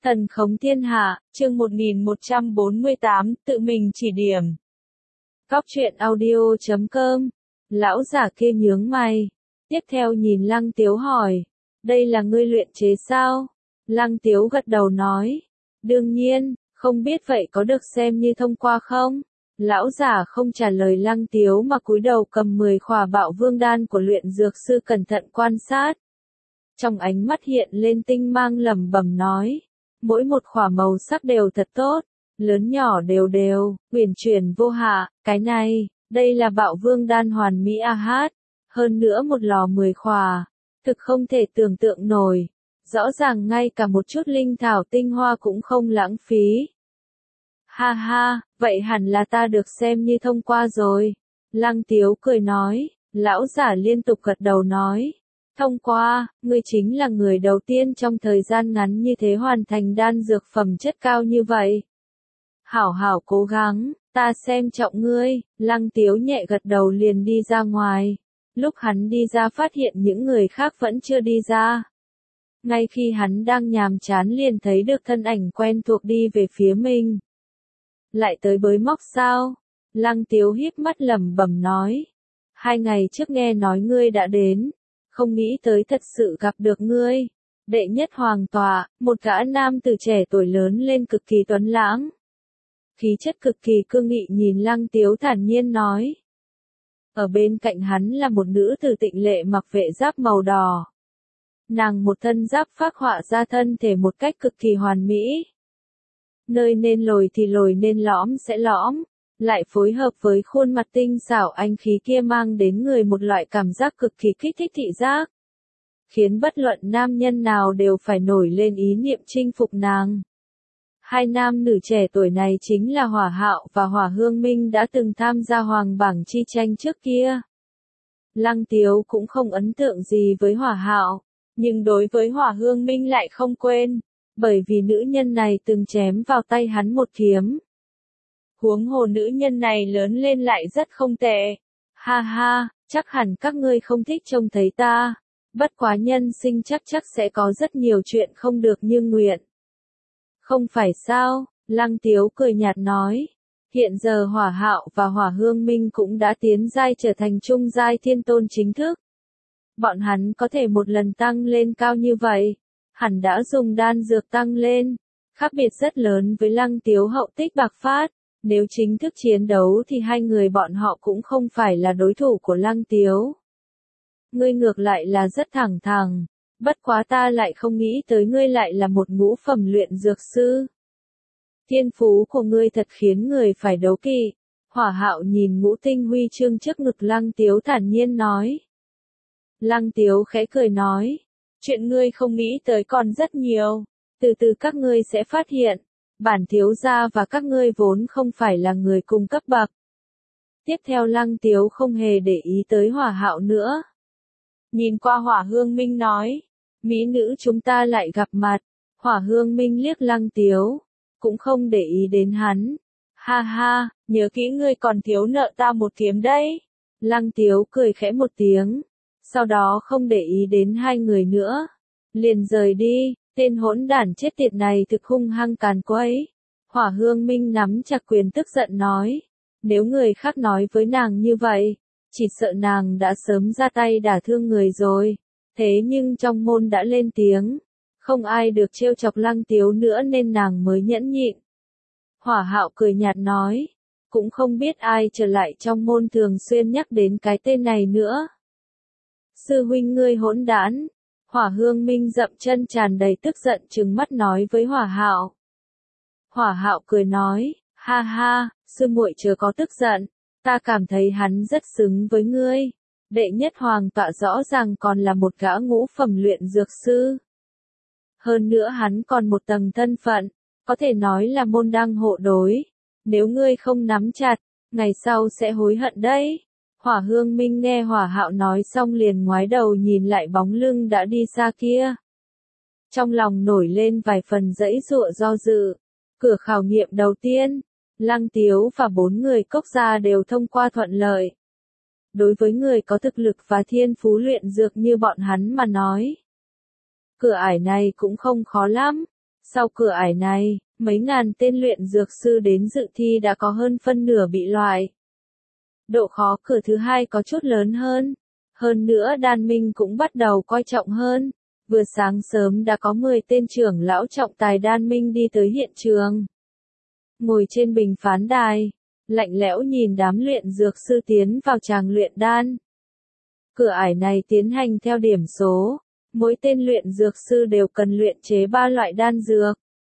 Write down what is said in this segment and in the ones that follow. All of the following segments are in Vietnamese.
Thần khống thiên hạ, chương 1148, tự mình chỉ điểm. Góc truyện audio.com. Lão giả kia nhướng mày. Tiếp theo nhìn Lăng Tiếu hỏi. Đây là ngươi luyện chế sao? Lăng Tiếu gật đầu nói. Đương nhiên, không biết vậy có được xem như thông qua không? Lão giả không trả lời Lăng Tiếu mà cúi đầu cầm 10 khỏa bạo vương đan của luyện dược sư cẩn thận quan sát. Trong ánh mắt hiện lên tinh mang lẩm bẩm nói. Mỗi một khỏa màu sắc đều thật tốt, lớn nhỏ đều đều, uyển chuyển vô hạ, cái này, đây là bạo vương đan hoàn mỹ a hát, hơn nữa một lò 10 khỏa, thực không thể tưởng tượng nổi, rõ ràng ngay cả một chút linh thảo tinh hoa cũng không lãng phí. Ha ha, vậy hẳn là ta được xem như thông qua rồi. Lăng Tiếu cười nói, lão giả liên tục gật đầu nói. Thông qua, ngươi chính là người đầu tiên trong thời gian ngắn như thế hoàn thành đan dược phẩm chất cao như vậy. Hảo hảo cố gắng, ta xem trọng ngươi, Lăng Tiếu nhẹ gật đầu liền đi ra ngoài. Lúc hắn đi ra phát hiện những người khác vẫn chưa đi ra. Ngay khi hắn đang nhàm chán liền thấy được thân ảnh quen thuộc đi về phía mình. Lại tới bới móc sao? Lăng Tiếu híp mắt lẩm bẩm nói. 2 ngày trước nghe nói ngươi đã đến. Không nghĩ tới thật sự gặp được ngươi. Đệ nhất hoàng tọa, một gã nam tử trẻ tuổi lớn lên cực kỳ tuấn lãng. Khí chất cực kỳ cương nghị nhìn Lăng Tiếu thản nhiên nói. Ở bên cạnh hắn là một nữ tử tịnh lệ mặc vệ giáp màu đỏ. Nàng một thân giáp phác họa ra thân thể một cách cực kỳ hoàn mỹ. Nơi nên lồi thì lồi nên lõm sẽ lõm. Lại phối hợp với khuôn mặt tinh xảo anh khí kia mang đến người một loại cảm giác cực kỳ kích thích thị giác. Khiến bất luận nam nhân nào đều phải nổi lên ý niệm chinh phục nàng. 2 nam nữ trẻ tuổi này chính là Hỏa Hạo và Hỏa Hương Minh đã từng tham gia hoàng bảng chi tranh trước kia. Lăng Tiếu cũng không ấn tượng gì với Hỏa Hạo, nhưng đối với Hỏa Hương Minh lại không quên, bởi vì nữ nhân này từng chém vào tay hắn một kiếm. Huống hồ nữ nhân này lớn lên lại rất không tệ. Ha ha, chắc hẳn các ngươi không thích trông thấy ta. Bất quá nhân sinh chắc sẽ có rất nhiều chuyện không được như nguyện. Không phải sao, Lăng Tiếu cười nhạt nói. Hiện giờ Hỏa Hạo và Hỏa Hương Minh cũng đã tiến giai trở thành trung giai thiên tôn chính thức. Bọn hắn có thể một lần tăng lên cao như vậy. Hẳn đã dùng đan dược tăng lên. Khác biệt rất lớn với Lăng Tiếu hậu tích bạc phát. Nếu chính thức chiến đấu thì 2 người bọn họ cũng không phải là đối thủ của Lăng Tiếu. Ngươi ngược lại là rất thẳng thắn, bất quá ta lại không nghĩ tới ngươi lại là một ngũ phẩm luyện dược sư. Thiên phú của ngươi thật khiến người phải đấu kỵ. Hỏa Hạo nhìn ngũ tinh huy chương trước ngực Lăng Tiếu thản nhiên nói. Lăng Tiếu khẽ cười nói, chuyện ngươi không nghĩ tới còn rất nhiều, từ từ các ngươi sẽ phát hiện. Bản thiếu gia và các ngươi vốn không phải là người cùng cấp bậc. Tiếp theo Lăng Tiếu không hề để ý tới Hỏa Hạo nữa. Nhìn qua Hỏa Hương Minh nói, mỹ nữ chúng ta lại gặp mặt. Hỏa Hương Minh liếc Lăng Tiếu, cũng không để ý đến hắn. Ha ha, nhớ kỹ ngươi còn thiếu nợ ta một kiếm đấy. Lăng Tiếu cười khẽ một tiếng, sau đó không để ý đến 2 người nữa. Liền rời đi. Tên hỗn đản chết tiệt này thực hung hăng càn quấy. Hỏa Hương Minh nắm chặt quyền tức giận nói. Nếu người khác nói với nàng như vậy, chỉ sợ nàng đã sớm ra tay đả thương người rồi. Thế nhưng trong môn đã lên tiếng. Không ai được trêu chọc Lăng Tiếu nữa nên nàng mới nhẫn nhịn. Hỏa Hạo cười nhạt nói. Cũng không biết ai trở lại trong môn thường xuyên nhắc đến cái tên này nữa. Sư huynh ngươi hỗn đản. Hỏa Hương Minh dậm chân tràn đầy tức giận trừng mắt nói với Hỏa Hạo. Hỏa Hạo cười nói, ha ha, sư muội chớ có tức giận, ta cảm thấy hắn rất xứng với ngươi. Đệ nhất hoàng tọa rõ ràng còn là một gã ngũ phẩm luyện dược sư. Hơn nữa hắn còn một tầng thân phận, có thể nói là môn đăng hộ đối. Nếu ngươi không nắm chặt, ngày sau sẽ hối hận đấy. Hỏa Hương Minh nghe Hỏa Hạo nói xong liền ngoái đầu nhìn lại bóng lưng đã đi xa kia. Trong lòng nổi lên vài phần giãy giụa do dự. Cửa khảo nghiệm đầu tiên, Lăng Tiếu và 4 người cốc gia đều thông qua thuận lợi. Đối với người có thực lực và thiên phú luyện dược như bọn hắn mà nói, cửa ải này cũng không khó lắm. Sau cửa ải này, mấy ngàn tên luyện dược sư đến dự thi đã có hơn phân nửa bị loại. Độ khó cửa thứ hai có chút lớn hơn. Hơn nữa đan minh cũng bắt đầu coi trọng hơn. Vừa sáng sớm đã có 10 tên trưởng lão trọng tài đan minh đi tới hiện trường. Ngồi trên bình phán đài, lạnh lẽo nhìn đám luyện dược sư tiến vào tràng luyện đan. Cửa ải này tiến hành theo điểm số. Mỗi tên luyện dược sư đều cần luyện chế 3 loại đan dược.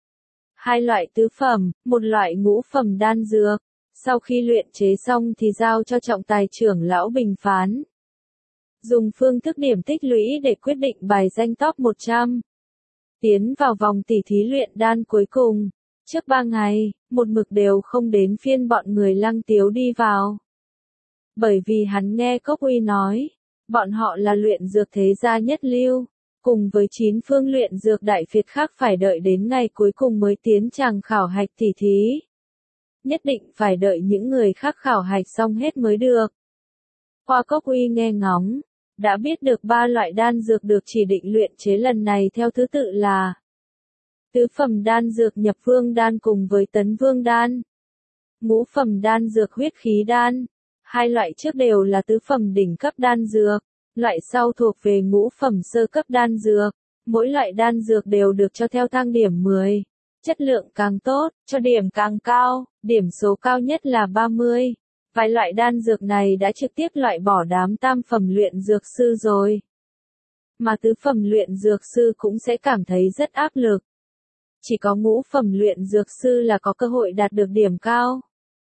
2 loại tứ phẩm, 1 loại ngũ phẩm đan dược. Sau khi luyện chế xong thì giao cho trọng tài trưởng lão bình phán. Dùng phương thức điểm tích lũy để quyết định bài danh top 100. Tiến vào vòng tỉ thí luyện đan cuối cùng. Trước 3 ngày, một mực đều không đến phiên bọn người Lăng Tiếu đi vào. Bởi vì hắn nghe Cốc Uy nói, bọn họ là luyện dược thế gia nhất lưu, cùng với 9 phương luyện dược đại phiệt khác phải đợi đến ngày cuối cùng mới tiến tràng khảo hạch tỉ thí. Nhất định phải đợi những người khác khảo hạch xong hết mới được. Qua Cốc Uy nghe ngóng, đã biết được 3 loại đan dược được chỉ định luyện chế lần này theo thứ tự là tứ phẩm đan dược nhập vương đan cùng với tấn vương đan. Ngũ phẩm đan dược huyết khí đan. 2 loại trước đều là tứ phẩm đỉnh cấp đan dược, loại sau thuộc về ngũ phẩm sơ cấp đan dược. Mỗi loại đan dược đều được cho theo thang điểm 10. Chất lượng càng tốt, cho điểm càng cao, điểm số cao nhất là 30. Vài loại đan dược này đã trực tiếp loại bỏ đám tam phẩm luyện dược sư rồi. Mà tứ phẩm luyện dược sư cũng sẽ cảm thấy rất áp lực. Chỉ có ngũ phẩm luyện dược sư là có cơ hội đạt được điểm cao.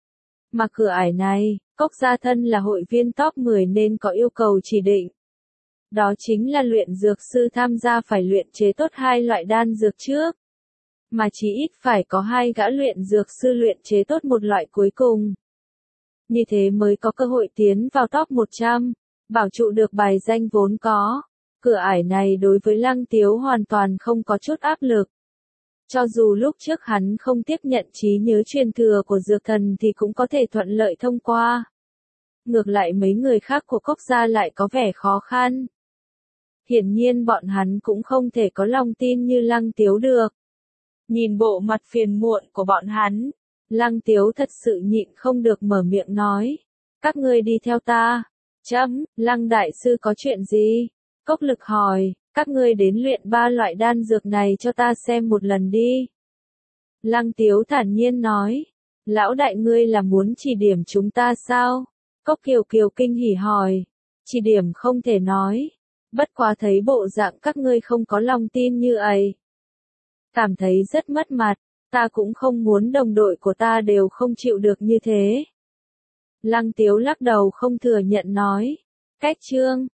Mà cửa ải này, Cốc Gia Thân là hội viên top 10 nên có yêu cầu chỉ định. Đó chính là luyện dược sư tham gia phải luyện chế tốt 2 loại đan dược trước. Mà chỉ ít phải có 2 gã luyện dược sư luyện chế tốt một loại cuối cùng. Như thế mới có cơ hội tiến vào top 100, bảo trụ được bài danh vốn có. Cửa ải này đối với Lăng Tiếu hoàn toàn không có chút áp lực. Cho dù lúc trước hắn không tiếp nhận trí nhớ truyền thừa của dược thần thì cũng có thể thuận lợi thông qua. Ngược lại mấy người khác của Cốc gia lại có vẻ khó khăn. Hiển nhiên bọn hắn cũng không thể có lòng tin như Lăng Tiếu được. Nhìn bộ mặt phiền muộn của bọn hắn, Lăng Tiếu thật sự nhịn không được mở miệng nói. Các ngươi đi theo ta. Lăng đại sư có chuyện gì? Cốc Lực hỏi, các ngươi đến luyện 3 loại đan dược này cho ta xem một lần đi. Lăng Tiếu thản nhiên nói, lão đại ngươi là muốn chỉ điểm chúng ta sao? Cốc Kiều Kiều kinh hỉ hỏi, chỉ điểm không thể nói, bất quá thấy bộ dạng các ngươi không có lòng tin như ấy. Cảm thấy rất mất mặt, ta cũng không muốn đồng đội của ta đều không chịu được như thế. Lăng Tiếu lắc đầu không thừa nhận nói, cách chương